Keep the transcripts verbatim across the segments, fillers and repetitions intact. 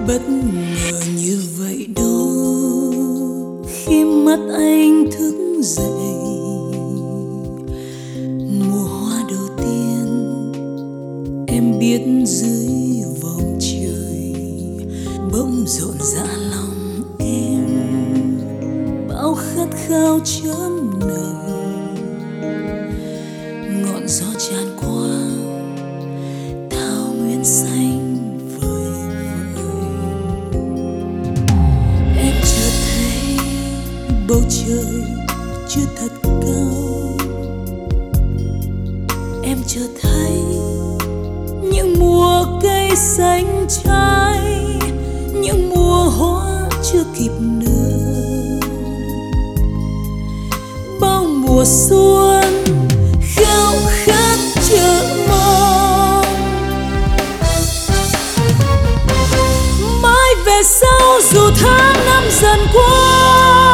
Bất ngờ như vậy đó, khi mắt anh thức dậy, mùa hoa đầu tiên em biết dưới vòng trời bỗng rộn rã lòng em, bao khát khao chớm nở, ngọn gió tràn qua thảo nguyên xanh. Bầu trời chưa thật cao, em chợt thấy những mùa cây xanh trái, những mùa hoa chưa kịp nở, bao mùa xuân khao khát chờ mong. Mãi về sau dù tháng năm dần qua,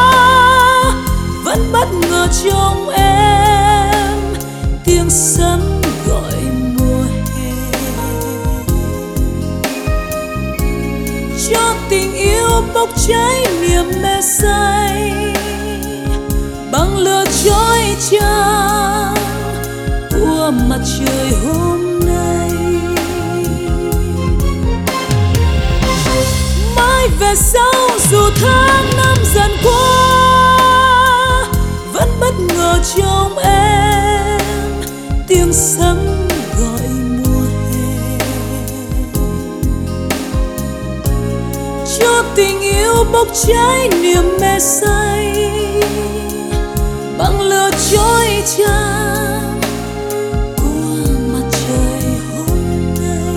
vẫn bất ngờ trong em tiếng sấm gọi mùa hè, cho tình yêu bốc cháy niềm mê say bằng lửa chói chang của mặt trời hôm nay. Mãi về sau dù tháng năm dần qua, bất ngờ trong em tiếng sấm gọi mùa hè, cho tình yêu bốc cháy niềm mê say bằng lửa chói chang của mặt trời hôm nay.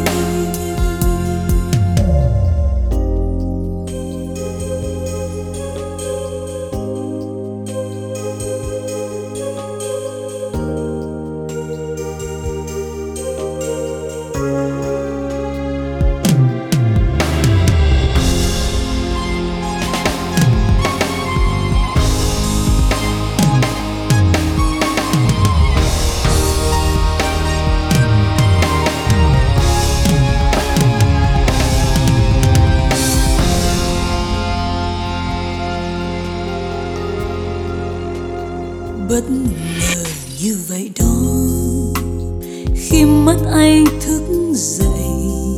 Bất ngờ như vậy đó, khi mắt anh thức dậy,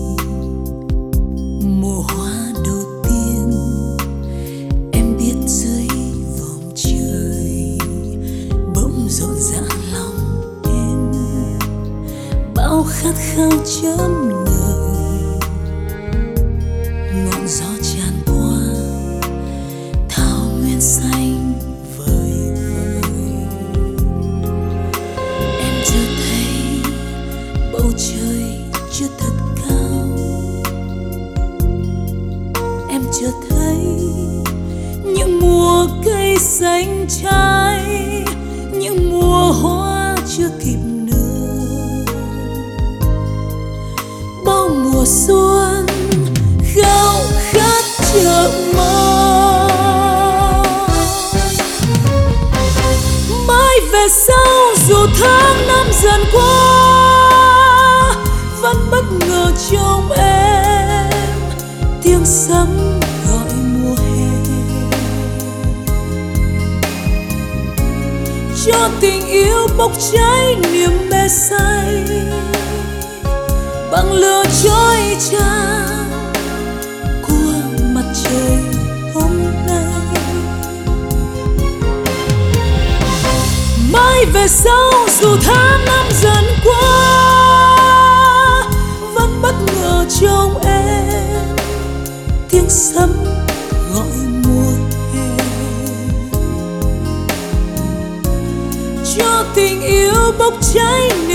mùa hoa đầu tiên em biết dưới vòng trời bỗng rộn rã lòng em, bao khát khao chớm nở, ngọn gió tràn qua thảo nguyên xanh. Bầu trời chưa thật cao, em chợt thấy những mùa cây xanh trái, những mùa hoa chưa kịp nở, bao mùa xuân khao khát chờ mong. Mãi về sau dù tháng năm dần qua, vẫn bất ngờ trong em tiếng sấm gọi mùa hè, cho tình yêu bốc cháy niềm mê say bằng lửa chói chang của mặt trời hôm nay. Mãi về sau dù tháng năm dần qua, bất ngờ trong em tiếng sấm gọi mùa hè, cho tình yêu bốc cháy